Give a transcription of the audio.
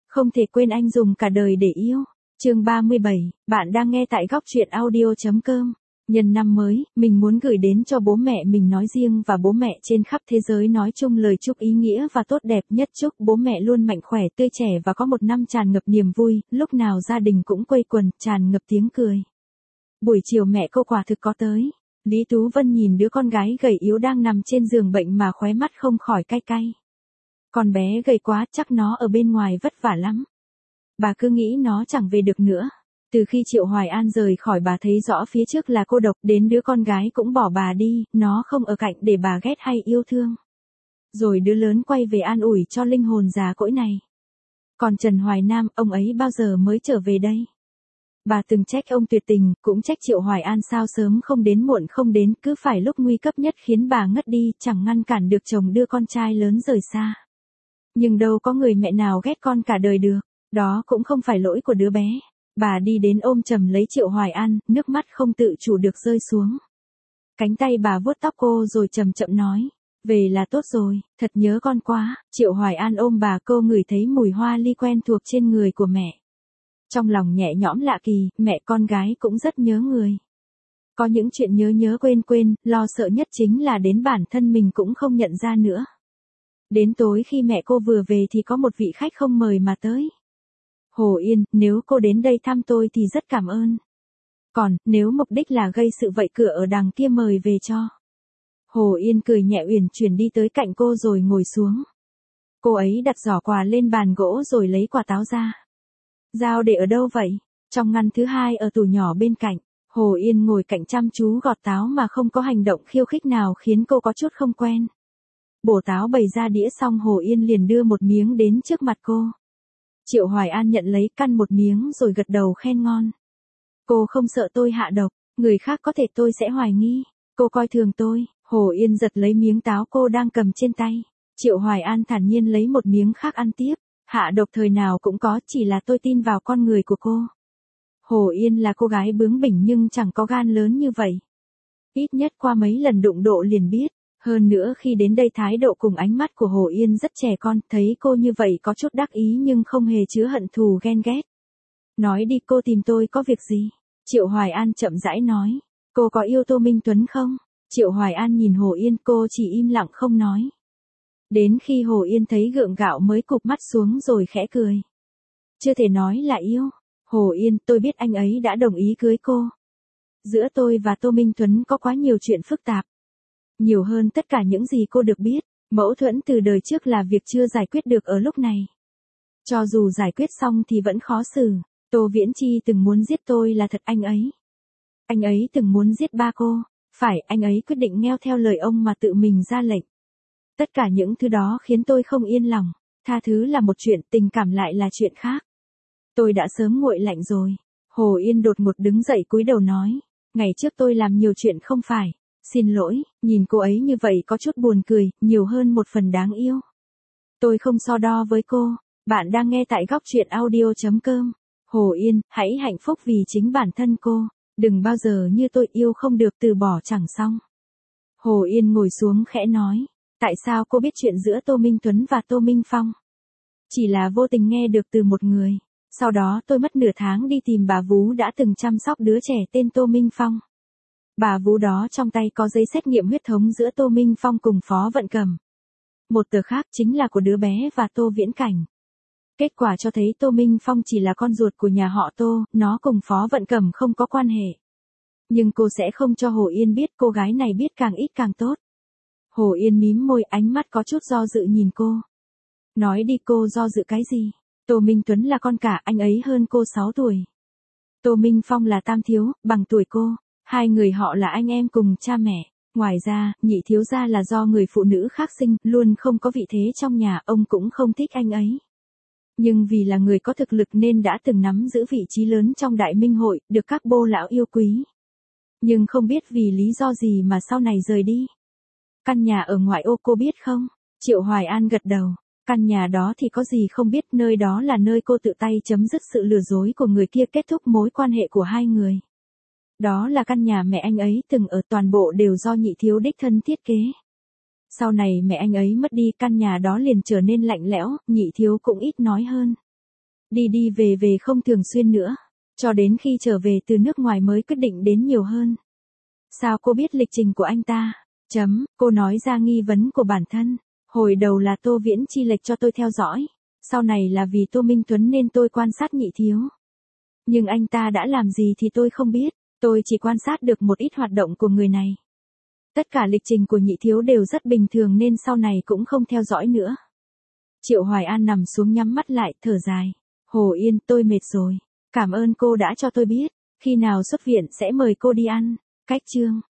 Không thể quên anh dùng cả đời để yêu. Chương 37, bạn đang nghe tại góc truyện audio.com. Nhân năm mới, mình muốn gửi đến cho bố mẹ mình nói riêng và bố mẹ trên khắp thế giới nói chung lời chúc ý nghĩa và tốt đẹp nhất. Chúc bố mẹ luôn mạnh khỏe, tươi trẻ và có một năm tràn ngập niềm vui, lúc nào gia đình cũng quây quần, tràn ngập tiếng cười. Buổi chiều mẹ cô quả thực có tới. Lý Tú Vân nhìn đứa con gái gầy yếu đang nằm trên giường bệnh mà khóe mắt không khỏi cay cay. Con bé gầy quá, chắc nó ở bên ngoài vất vả lắm. Bà cứ nghĩ nó chẳng về được nữa. Từ khi Triệu Hoài An rời khỏi bà thấy rõ phía trước là cô độc, đến đứa con gái cũng bỏ bà đi, nó không ở cạnh để bà ghét hay yêu thương. Rồi đứa lớn quay về an ủi cho linh hồn già cỗi này. Còn Trần Hoài Nam, ông ấy bao giờ mới trở về đây? Bà từng trách ông tuyệt tình, cũng trách Triệu Hoài An sao sớm không đến muộn không đến, cứ phải lúc nguy cấp nhất khiến bà ngất đi, chẳng ngăn cản được chồng đưa con trai lớn rời xa. Nhưng đâu có người mẹ nào ghét con cả đời được, đó cũng không phải lỗi của đứa bé. Bà đi đến ôm chầm lấy Triệu Hoài An, nước mắt không tự chủ được rơi xuống. Cánh tay bà vuốt tóc cô rồi chậm chậm nói, về là tốt rồi, thật nhớ con quá. Triệu Hoài An ôm bà, cô ngửi thấy mùi hoa ly quen thuộc trên người của mẹ. Trong lòng nhẹ nhõm lạ kỳ, mẹ con gái cũng rất nhớ người. Có những chuyện nhớ quên quên, lo sợ nhất chính là đến bản thân mình cũng không nhận ra nữa. Đến tối khi mẹ cô vừa về thì có một vị khách không mời mà tới. Hồ Yên, nếu cô đến đây thăm tôi thì rất cảm ơn. Còn, nếu mục đích là gây sự vậy cửa ở đằng kia mời về cho. Hồ Yên cười nhẹ uyển chuyển đi tới cạnh cô rồi ngồi xuống. Cô ấy đặt giỏ quà lên bàn gỗ rồi lấy quả táo ra. Dao để ở đâu vậy? Trong ngăn thứ hai ở tủ nhỏ bên cạnh. Hồ Yên ngồi cạnh chăm chú gọt táo mà không có hành động khiêu khích nào khiến cô có chút không quen. Bổ táo bày ra đĩa xong Hồ Yên liền đưa một miếng đến trước mặt cô. Triệu Hoài An nhận lấy căn một miếng rồi gật đầu khen ngon. Cô không sợ tôi hạ độc, người khác có thể tôi sẽ hoài nghi. Cô coi thường tôi. Hồ Yên giật lấy miếng táo cô đang cầm trên tay. Triệu Hoài An thản nhiên lấy một miếng khác ăn tiếp. Hạ độc thời nào cũng có, chỉ là tôi tin vào con người của cô. Hồ Yên là cô gái bướng bỉnh nhưng chẳng có gan lớn như vậy. Ít nhất qua mấy lần đụng độ liền biết. Hơn nữa khi đến đây thái độ cùng ánh mắt của Hồ Yên rất trẻ con, thấy cô như vậy có chút đắc ý nhưng không hề chứa hận thù ghen ghét. Nói đi, cô tìm tôi có việc gì? Triệu Hoài An chậm rãi nói. Cô có yêu Tô Minh Tuấn không? Triệu Hoài An nhìn Hồ Yên, cô chỉ im lặng không nói. Đến khi Hồ Yên thấy gượng gạo mới cụp mắt xuống rồi khẽ cười. Chưa thể nói là yêu. Hồ Yên, tôi biết anh ấy đã đồng ý cưới cô. Giữa tôi và Tô Minh Tuấn có quá nhiều chuyện phức tạp. Nhiều hơn tất cả những gì cô được biết, mâu thuẫn từ đời trước là việc chưa giải quyết được ở lúc này. Cho dù giải quyết xong thì vẫn khó xử. Tô Viễn Chi từng muốn giết tôi là thật anh ấy. Anh ấy từng muốn giết ba cô. Phải, anh ấy quyết định nghe theo lời ông mà tự mình ra lệnh. Tất cả những thứ đó khiến tôi không yên lòng. Tha thứ là một chuyện, tình cảm lại là chuyện khác. Tôi đã sớm nguội lạnh rồi. Hồ Yên đột ngột đứng dậy cúi đầu nói. Ngày trước tôi làm nhiều chuyện không phải. Xin lỗi, nhìn cô ấy như vậy có chút buồn cười, nhiều hơn một phần đáng yêu. Tôi không so đo với cô. Bạn đang nghe tại góc truyện audio.com. Hồ Yên, hãy hạnh phúc vì chính bản thân cô. Đừng bao giờ như tôi yêu không được từ bỏ chẳng xong. Hồ Yên ngồi xuống khẽ nói. Tại sao cô biết chuyện giữa Tô Minh Tuấn và Tô Minh Phong? Chỉ là vô tình nghe được từ một người. Sau đó tôi mất nửa tháng đi tìm bà vú đã từng chăm sóc đứa trẻ tên Tô Minh Phong. Bà vú đó trong tay có giấy xét nghiệm huyết thống giữa Tô Minh Phong cùng Phó Vận Cẩm. Một tờ khác chính là của đứa bé và Tô Viễn Cảnh. Kết quả cho thấy Tô Minh Phong chỉ là con ruột của nhà họ Tô, nó cùng Phó Vận Cẩm không có quan hệ. Nhưng cô sẽ không cho Hồ Yên biết, cô gái này biết càng ít càng tốt. Hồ Yên mím môi, ánh mắt có chút do dự nhìn cô. Nói đi, cô do dự cái gì? Tô Minh Tuấn là con cả, anh ấy hơn cô 6 tuổi. Tô Minh Phong là tam thiếu, bằng tuổi cô. Hai người họ là anh em cùng cha mẹ. Ngoài ra, nhị thiếu gia là do người phụ nữ khác sinh, luôn không có vị thế trong nhà, ông cũng không thích anh ấy. Nhưng vì là người có thực lực nên đã từng nắm giữ vị trí lớn trong Đại Minh Hội, được các bô lão yêu quý. Nhưng không biết vì lý do gì mà sau này rời đi. Căn nhà ở ngoại ô cô biết không? Triệu Hoài An gật đầu. Căn nhà đó thì có gì không biết, nơi đó là nơi cô tự tay chấm dứt sự lừa dối của người kia, kết thúc mối quan hệ của hai người. Đó là căn nhà mẹ anh ấy từng ở, toàn bộ đều do nhị thiếu đích thân thiết kế. Sau này mẹ anh ấy mất đi, căn nhà đó liền trở nên lạnh lẽo, nhị thiếu cũng ít nói hơn. Đi đi về về không thường xuyên nữa. Cho đến khi trở về từ nước ngoài mới quyết định đến nhiều hơn. Sao cô biết lịch trình của anh ta? Cô nói ra nghi vấn của bản thân. Hồi đầu là Tô Viễn chi lệch cho tôi theo dõi. Sau này là vì Tô Minh Tuấn nên tôi quan sát Nhị Thiếu. Nhưng anh ta đã làm gì thì tôi không biết. Tôi chỉ quan sát được một ít hoạt động của người này. Tất cả lịch trình của Nhị Thiếu đều rất bình thường nên sau này cũng không theo dõi nữa. Triệu Hoài An nằm xuống nhắm mắt lại, thở dài. Hồ Yên, tôi mệt rồi. Cảm ơn cô đã cho tôi biết. Khi nào xuất viện sẽ mời cô đi ăn. Cách chương.